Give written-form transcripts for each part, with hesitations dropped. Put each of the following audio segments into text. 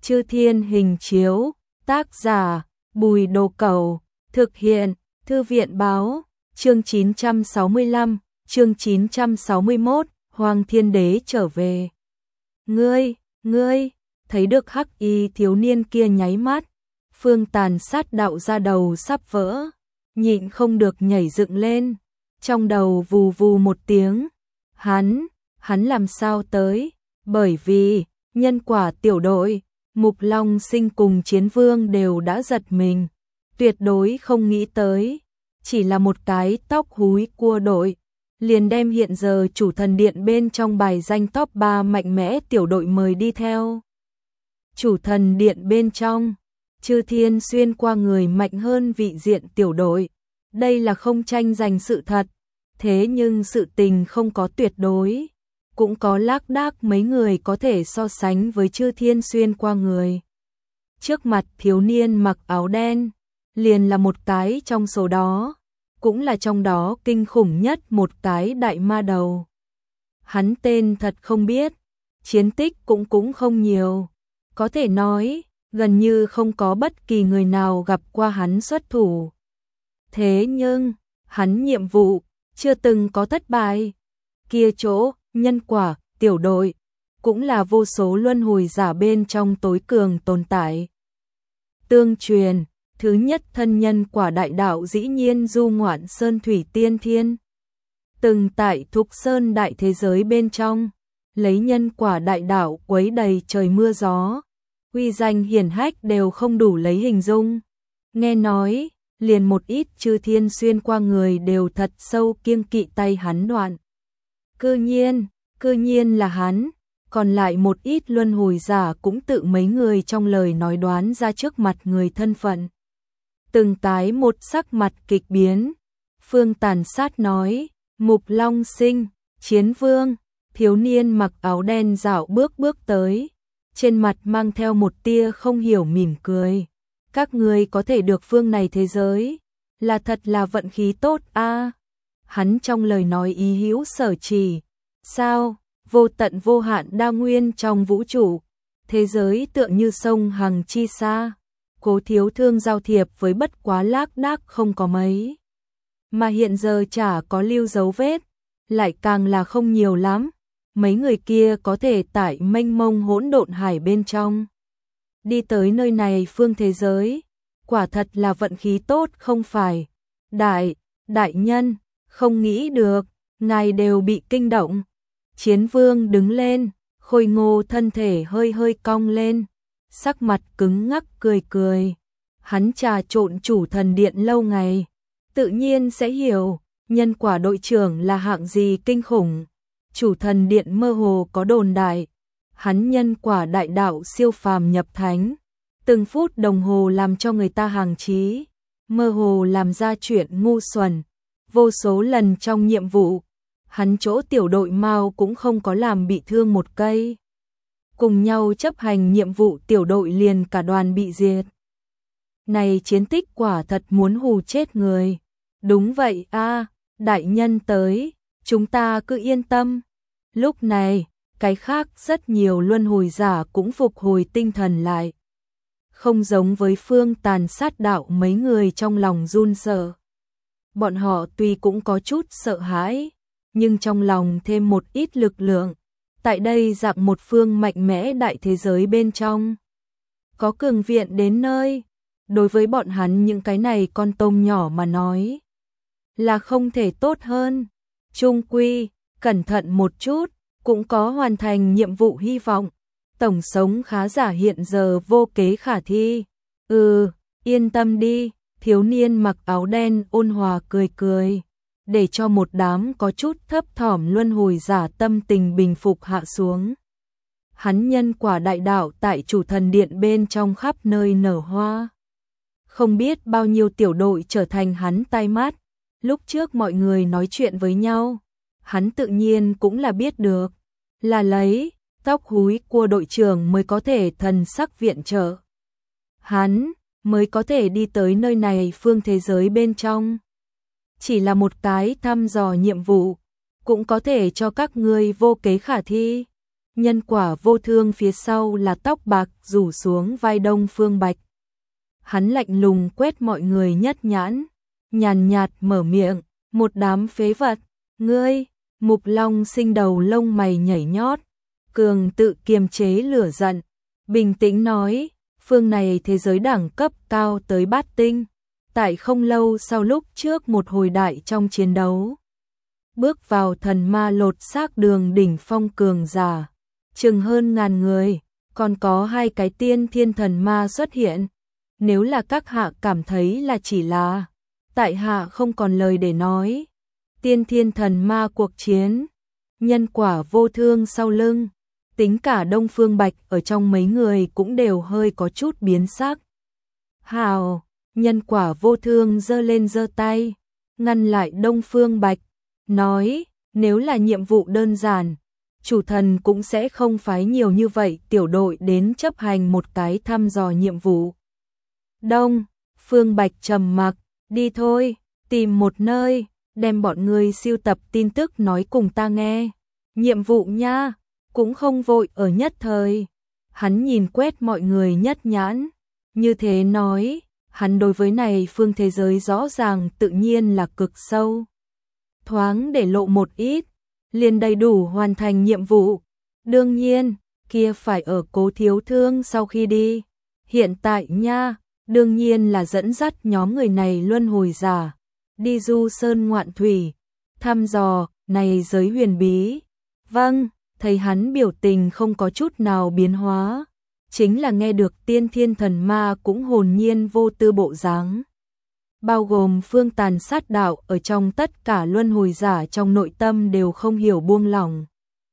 Chư Thiên hình chiếu, tác giả, Bùi Đồ Cẩu, thực hiện, Thư viện báo, chương 965, chương 961, Hoàng Thiên Đế trở về. Ngươi, thấy được hắc y thiếu niên kia nháy mắt, Phương Tàn sát đạo ra đầu sắp vỡ, nhịn không được nhảy dựng lên, trong đầu vù vù một tiếng, hắn làm sao tới, bởi vì, nhân quả tiểu đội, Mục Long Sinh cùng Chiến Vương đều đã giật mình, tuyệt đối không nghĩ tới, chỉ là một cái tóc húi cua đội, liền đem hiện giờ chủ thần điện bên trong bài danh top 3 mạnh mẽ tiểu đội mời đi theo. Chủ thần điện bên trong, Chư Thiên xuyên qua người mạnh hơn vị diện tiểu đội, đây là không tranh giành sự thật, thế nhưng sự tình không có tuyệt đối, cũng có lác đác mấy người có thể so sánh với Chư Thiên xuyên qua người. Trước mặt thiếu niên mặc áo đen, liền là một cái trong số đó, cũng là trong đó kinh khủng nhất một cái đại ma đầu. Hắn tên thật không biết, chiến tích cũng không nhiều, có thể nói, gần như không có bất kỳ người nào gặp qua hắn xuất thủ. Thế nhưng, hắn nhiệm vụ, chưa từng có thất bại. Kia chỗ, nhân quả, tiểu đội, cũng là vô số luân hồi giả bên trong tối cường tồn tại. Tương truyền, thứ nhất thân nhân quả đại đạo dĩ nhiên du ngoạn sơn thủy tiên thiên. Từng tại Thục Sơn đại thế giới bên trong, lấy nhân quả đại đạo quấy đầy trời mưa gió, uy danh hiển hách đều không đủ lấy hình dung. Nghe nói, liền một ít Chư Thiên xuyên qua người đều thật sâu kiêng kỵ tay hắn đoạn. Cư nhiên là hắn, còn lại một ít luân hồi giả cũng tự mấy người trong lời nói đoán ra trước mặt người thân phận. Từng cái một sắc mặt kịch biến, Phương Tàn sát nói, Mục Long Sinh, Chiến Vương, thiếu niên mặc áo đen dạo bước tới, trên mặt mang theo một tia không hiểu mỉm cười. Các người có thể được phương này thế giới, là thật là vận khí tốt a. Hắn trong lời nói ý hữu sở chỉ, sao, vô tận vô hạn đa nguyên trong vũ trụ, thế giới tựa như sông hằng chi xa, Cố Thiếu Thương giao thiệp với bất quá lác đác không có mấy. Mà hiện giờ chả có lưu dấu vết, lại càng là không nhiều lắm, mấy người kia có thể tại mênh mông hỗn độn hải bên trong. Đi tới nơi này phương thế giới, quả thật là vận khí tốt không phải. Đại nhân, không nghĩ được, ngài đều bị kinh động. Chiến Vương đứng lên, khôi ngô thân thể hơi cong lên, sắc mặt cứng ngắc cười. Hắn trà trộn chủ thần điện lâu ngày, tự nhiên sẽ hiểu, nhân quả đội trưởng là hạng gì kinh khủng. Chủ thần điện mơ hồ có đồn đại, hắn nhân quả đại đạo siêu phàm nhập thánh, từng phút đồng hồ làm cho người ta hàng trí, mơ hồ làm ra chuyện ngu xuẩn, vô số lần trong nhiệm vụ, hắn chỗ tiểu đội Mao cũng không có làm bị thương một cây. Cùng nhau chấp hành nhiệm vụ tiểu đội liền cả đoàn bị diệt. Này chiến tích quả thật muốn hù chết người. Đúng vậy a, đại nhân tới, chúng ta cứ yên tâm. Lúc này, cái khác rất nhiều luân hồi giả cũng phục hồi tinh thần lại. Không giống với Phương Tàn sát đạo mấy người trong lòng run sợ. Bọn họ tuy cũng có chút sợ hãi, nhưng trong lòng thêm một ít lực lượng. Tại đây dạng một phương mạnh mẽ đại thế giới bên trong. Có cường viện đến nơi, đối với bọn hắn những cái này con tôm nhỏ mà nói. Là không thể tốt hơn, chung quy, cẩn thận một chút, cũng có hoàn thành nhiệm vụ hy vọng. Tổng sống khá giả hiện giờ vô kế khả thi. Yên tâm đi, thiếu niên mặc áo đen ôn hòa cười, để cho một đám có chút thấp thỏm luân hồi giả tâm tình bình phục hạ xuống. Hắn nhân quả đại đạo tại chủ thần điện bên trong khắp nơi nở hoa. Không biết bao nhiêu tiểu đội trở thành hắn tai mắt, lúc trước mọi người nói chuyện với nhau, hắn tự nhiên cũng là biết được, là lấy tóc húi của đội trưởng mới có thể thần sắc viện trợ. Hắn mới có thể đi tới nơi này phương thế giới bên trong. Chỉ là một cái thăm dò nhiệm vụ, cũng có thể cho các ngươi vô kế khả thi. Nhân Quả Vô Thương phía sau là tóc bạc rủ xuống vai Đông Phương Bạch. Hắn lạnh lùng quét mọi người nhất nhãn, nhàn nhạt mở miệng, một đám phế vật, ngươi. Mục Long Sinh đầu lông mày nhảy nhót, cường tự kiềm chế lửa giận, bình tĩnh nói, phương này thế giới đẳng cấp cao tới bát tinh, tại không lâu sau lúc trước một hồi đại trong chiến đấu, bước vào thần ma lột xác đường đỉnh phong cường giả, chừng hơn ngàn người, còn có 2 cái tiên thiên thần ma xuất hiện. Nếu là các hạ cảm thấy là chỉ là, tại hạ không còn lời để nói. Tiên thiên thần ma cuộc chiến, Nhân Quả Vô Thương sau lưng, tính cả Đông Phương Bạch ở trong mấy người cũng đều hơi có chút biến sắc. Hào, Nhân Quả Vô Thương giơ lên giơ tay, ngăn lại Đông Phương Bạch, nói, nếu là nhiệm vụ đơn giản, chủ thần cũng sẽ không phái nhiều như vậy tiểu đội đến chấp hành một cái thăm dò nhiệm vụ. Đông Phương Bạch trầm mặc, đi thôi, tìm một nơi, đem bọn người siêu tập tin tức nói cùng ta nghe. Nhiệm vụ nha, cũng không vội ở nhất thời. Hắn nhìn quét mọi người nhất nhãn, như thế nói, hắn đối với này phương thế giới rõ ràng tự nhiên là cực sâu. Thoáng để lộ một ít, liền đầy đủ hoàn thành nhiệm vụ. Đương nhiên, kia phải ở Cố Thiếu Thương sau khi đi. Hiện tại nha, đương nhiên là dẫn dắt nhóm người này luân hồi giả, đi du sơn ngoạn thủy, thăm dò này giới huyền bí. Vâng, thấy hắn biểu tình không có chút nào biến hóa, chính là nghe được tiên thiên thần ma cũng hồn nhiên vô tư bộ dáng. Bao gồm Phương Tàn sát đạo ở trong tất cả luân hồi giả trong nội tâm đều không hiểu buông lỏng.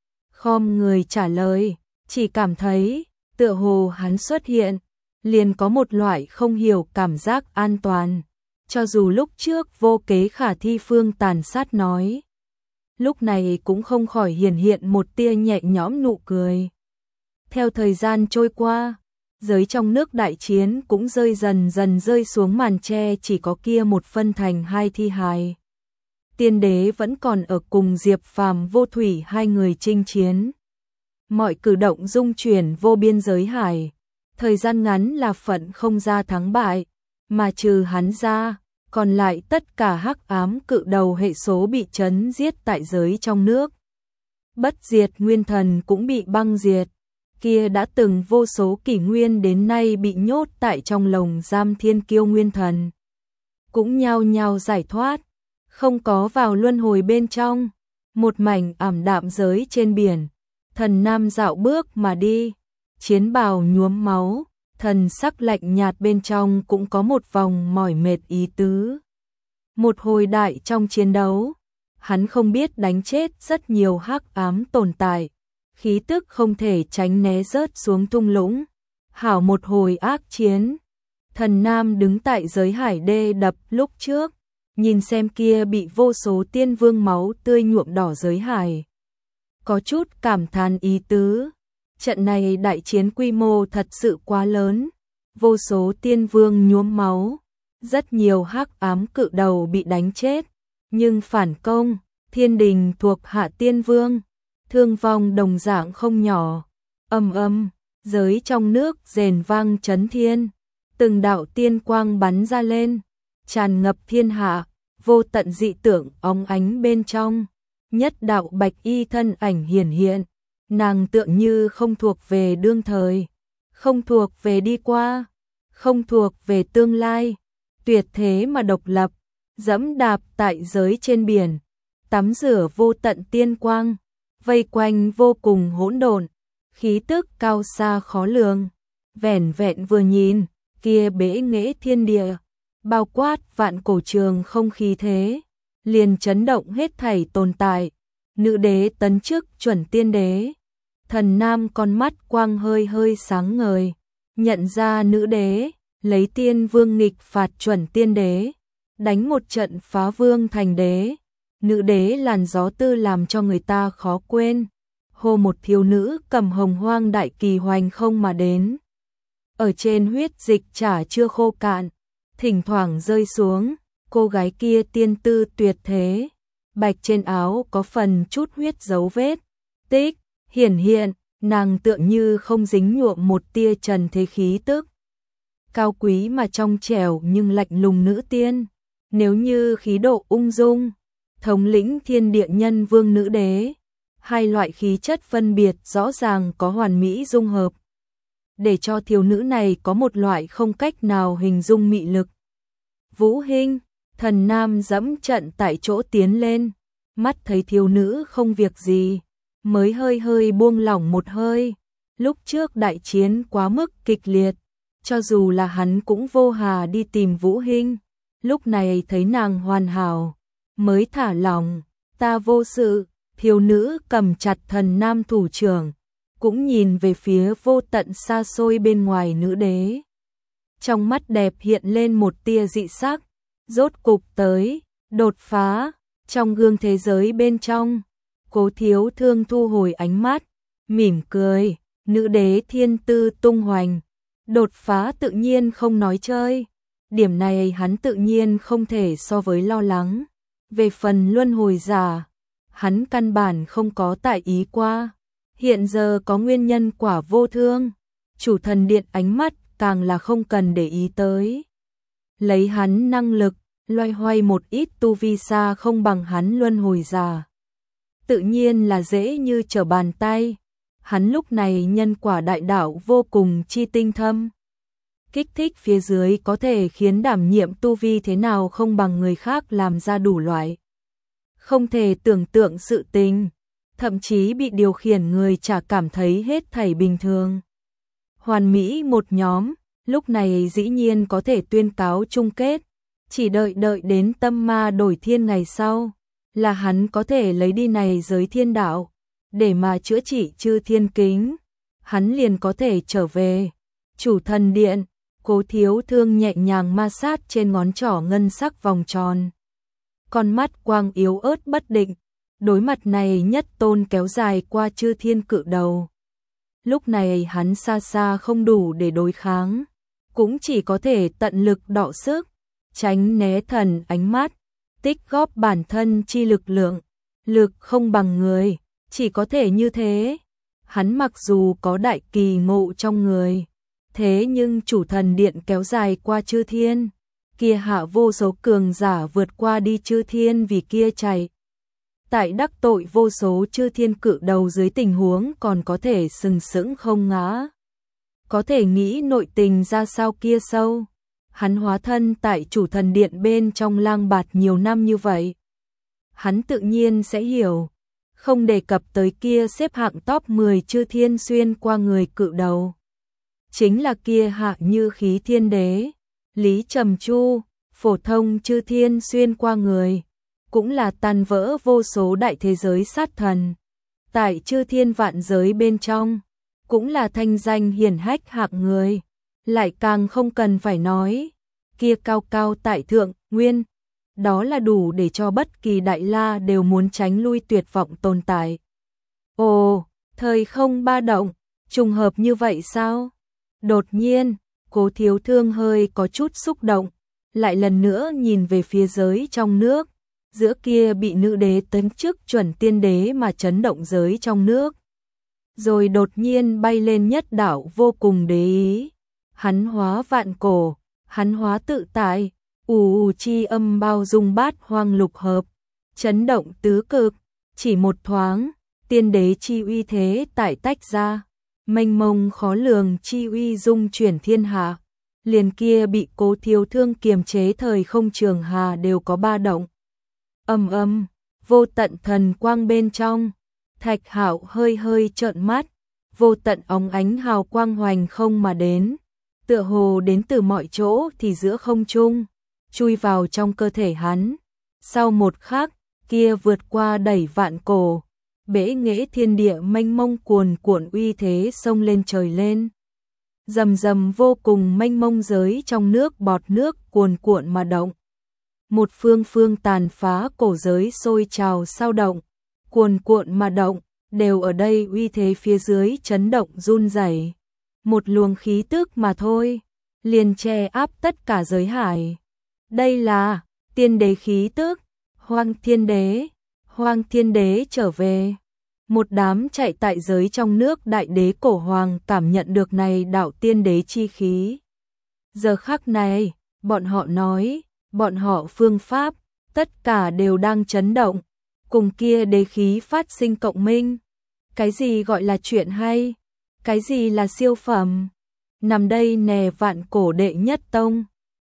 Khom người trả lời, chỉ cảm thấy, tựa hồ hắn xuất hiện, liền có một loại không hiểu cảm giác an toàn. Cho dù lúc trước vô kế khả thi Phương Tàn sát nói, lúc này cũng không khỏi hiển hiện một tia nhẹ nhõm nụ cười. Theo thời gian trôi qua, giới trong nước đại chiến cũng dần dần rơi xuống màn tre, chỉ có kia một phân thành 2 thi hài. Tiên đế vẫn còn ở cùng Diệp Phàm Vô Thủy 2 người chinh chiến. Mọi cử động dung chuyển vô biên giới hải, thời gian ngắn là phận không ra thắng bại, mà trừ hắn ra, còn lại tất cả hắc ám cự đầu hệ số bị chấn giết tại giới trong nước. Bất diệt nguyên thần cũng bị băng diệt, kia đã từng vô số kỷ nguyên đến nay bị nhốt tại trong lồng giam thiên kiêu nguyên thần, cũng nhao nhao giải thoát, không có vào luân hồi bên trong. Một mảnh ảm đạm giới trên biển, thần nam dạo bước mà đi, chiến bào nhuốm máu, thần sắc lạnh nhạt bên trong cũng có một vòng mỏi mệt ý tứ. Một hồi đại trong chiến đấu, hắn không biết đánh chết rất nhiều hắc ám tồn tại, khí tức không thể tránh né rớt xuống thung lũng. Hảo một hồi ác chiến, thần nam đứng tại giới hải đê đập lúc trước, nhìn xem kia bị vô số tiên vương máu tươi nhuộm đỏ giới hải, có chút cảm thán ý tứ. Trận này đại chiến quy mô thật sự quá lớn, vô số tiên vương nhuốm máu, rất nhiều hắc ám cự đầu bị đánh chết, nhưng phản công, thiên đình thuộc hạ tiên vương, thương vong đồng dạng không nhỏ. Giới trong nước rền vang chấn thiên, từng đạo tiên quang bắn ra lên, tràn ngập thiên hạ, vô tận dị tượng óng ánh bên trong, nhất đạo bạch y thân ảnh hiển hiện. Nàng tựa như không thuộc về đương thời, không thuộc về đi qua, không thuộc về tương lai, tuyệt thế mà độc lập, dẫm đạp tại giới trên biển, tắm rửa vô tận tiên quang, vây quanh vô cùng hỗn độn, khí tức cao xa khó lường, vẻn vẹn vừa nhìn, kia bế nghệ thiên địa, bao quát vạn cổ trường không khí thế, liền chấn động hết thảy tồn tại. Nữ đế tấn chức chuẩn tiên đế. Thần nam con mắt quang hơi hơi sáng ngời, nhận ra nữ đế, lấy tiên vương nghịch phạt chuẩn tiên đế, đánh một trận phá vương thành đế. Nữ đế làn gió tư làm cho người ta khó quên. Hô một thiếu nữ cầm hồng hoang đại kỳ hoành không mà đến. Ở trên huyết dịch chả chưa khô cạn, thỉnh thoảng rơi xuống, cô gái kia tiên tư tuyệt thế, bạch trên áo có phần chút huyết dấu vết, tích hiển hiện, nàng tựa như không dính nhuộm một tia trần thế khí tức. Cao quý mà trong trẻo nhưng lạnh lùng nữ tiên, nếu như khí độ ung dung, thống lĩnh thiên địa nhân vương nữ đế, hai loại khí chất phân biệt rõ ràng có hoàn mỹ dung hợp, để cho thiếu nữ này có một loại không cách nào hình dung mị lực. Vũ Hinh, Thần Nam dẫm trận tại chỗ tiến lên, mắt thấy thiếu nữ không việc gì, mới hơi hơi buông lỏng một hơi. Lúc trước đại chiến quá mức kịch liệt, cho dù là hắn cũng vô hà đi tìm Vũ Hinh, lúc này thấy nàng hoàn hảo, mới thả lỏng. Ta vô sự. Thiếu nữ cầm chặt Thần Nam thủ trưởng, cũng nhìn về phía vô tận xa xôi bên ngoài nữ đế. Trong mắt đẹp hiện lên một tia dị sắc, rốt cục tới, đột phá, trong gương thế giới bên trong. Cố Thiếu Thương thu hồi ánh mắt, mỉm cười, nữ đế thiên tư tung hoành, đột phá tự nhiên không nói chơi, điểm này hắn tự nhiên không thể so với lo lắng. Về phần luân hồi giả, hắn căn bản không có tại ý qua, hiện giờ có nguyên nhân quả vô thương, chủ thần điện ánh mắt càng là không cần để ý tới. Lấy hắn năng lực, loay hoay một ít tu vi xa không bằng hắn luân hồi giả, tự nhiên là dễ như trở bàn tay. Hắn lúc này nhân quả đại đạo vô cùng chi tinh thâm, kích thích phía dưới có thể khiến đảm nhiệm tu vi thế nào không bằng người khác làm ra đủ loại không thể tưởng tượng sự tình, thậm chí bị điều khiển người chả cảm thấy hết thảy bình thường. Hoàn mỹ một nhóm, lúc này dĩ nhiên có thể tuyên cáo chung kết, chỉ đợi đến tâm ma đổi thiên ngày sau, là hắn có thể lấy đi này giới thiên đạo, để mà chữa trị chư thiên kính, hắn liền có thể trở về. Chủ thần điện, Cố Thiếu Thương nhẹ nhàng ma sát trên ngón trỏ ngân sắc vòng tròn. Con mắt quang yếu ớt bất định, đối mặt này nhất tôn kéo dài qua chư thiên cự đầu. Lúc này hắn xa xa không đủ để đối kháng, cũng chỉ có thể tận lực đọ sức, tránh né thần ánh mắt, tích góp bản thân chi lực lượng, lực không bằng người, chỉ có thể như thế. Hắn mặc dù có đại kỳ ngộ trong người, thế nhưng chủ thần điện kéo dài qua chư thiên, kia hạ vô số cường giả vượt qua đi chư thiên vì kia chạy. Tại đắc tội vô số chư thiên cự đầu dưới tình huống còn có thể sừng sững không ngã. Có thể nghĩ nội tình ra sao kia sâu. Hắn hóa thân tại chủ thần điện bên trong lang bạt nhiều năm như vậy, hắn tự nhiên sẽ hiểu, không đề cập tới kia xếp hạng top 10 chư thiên xuyên qua người cự đầu. Chính là kia hạ như khí thiên đế, Lý Trầm Chu, phổ thông chư thiên xuyên qua người, cũng là tan vỡ vô số đại thế giới sát thần. Tại chư thiên vạn giới bên trong, cũng là thanh danh hiển hách hạng người, lại càng không cần phải nói, kia cao cao tại thượng, nguyên, đó là đủ để cho bất kỳ đại la đều muốn tránh lui tuyệt vọng tồn tại. Ồ, thời không ba động, trùng hợp như vậy sao? Đột nhiên, Cố Thiếu Thương hơi có chút xúc động, lại lần nữa nhìn về phía giới trong nước, giữa kia bị nữ đế tấn chức chuẩn tiên đế mà chấn động giới trong nước. Rồi đột nhiên bay lên nhất đạo vô cùng đế ý, hắn hóa vạn cổ, hắn hóa tự tại, chi âm bao dung bát hoang lục hợp, chấn động tứ cực, chỉ một thoáng, tiên đế chi uy thế tại tách ra, mênh mông khó lường chi uy dung chuyển thiên hạ, liền kia bị Cố Thiếu Thương kiềm chế thời không trường hà đều có ba động. Âm, vô tận thần quang bên trong, Thạch Hạo hơi hơi trợn mắt, vô tận óng ánh hào quang hoành không mà đến, tựa hồ đến từ mọi chỗ thì giữa không trung, chui vào trong cơ thể hắn. Sau một khắc, kia vượt qua đẩy vạn cổ, bể nghệ thiên địa mênh mông cuồn cuộn uy thế xông lên trời lên. Rầm rầm vô cùng mênh mông giới trong nước bọt nước cuồn cuộn mà động. Một phương phương tàn phá cổ giới sôi trào sao động, cuồn cuộn mà động, đều ở đây uy thế phía dưới chấn động run rẩy. Một luồng khí tức mà thôi, liền che áp tất cả giới hải. Đây là tiên đế khí tức, Hoang Thiên Đế trở về. Một đám chạy tại giới trong nước đại đế cổ hoàng cảm nhận được này đạo tiên đế chi khí. Giờ khắc này, bọn họ nói, bọn họ phương pháp, tất cả đều đang chấn động, cùng kia đế khí phát sinh cộng minh. Cái gì gọi là chuyện hay? Cái gì là siêu phẩm? Nằm đây nè vạn cổ đệ nhất tông,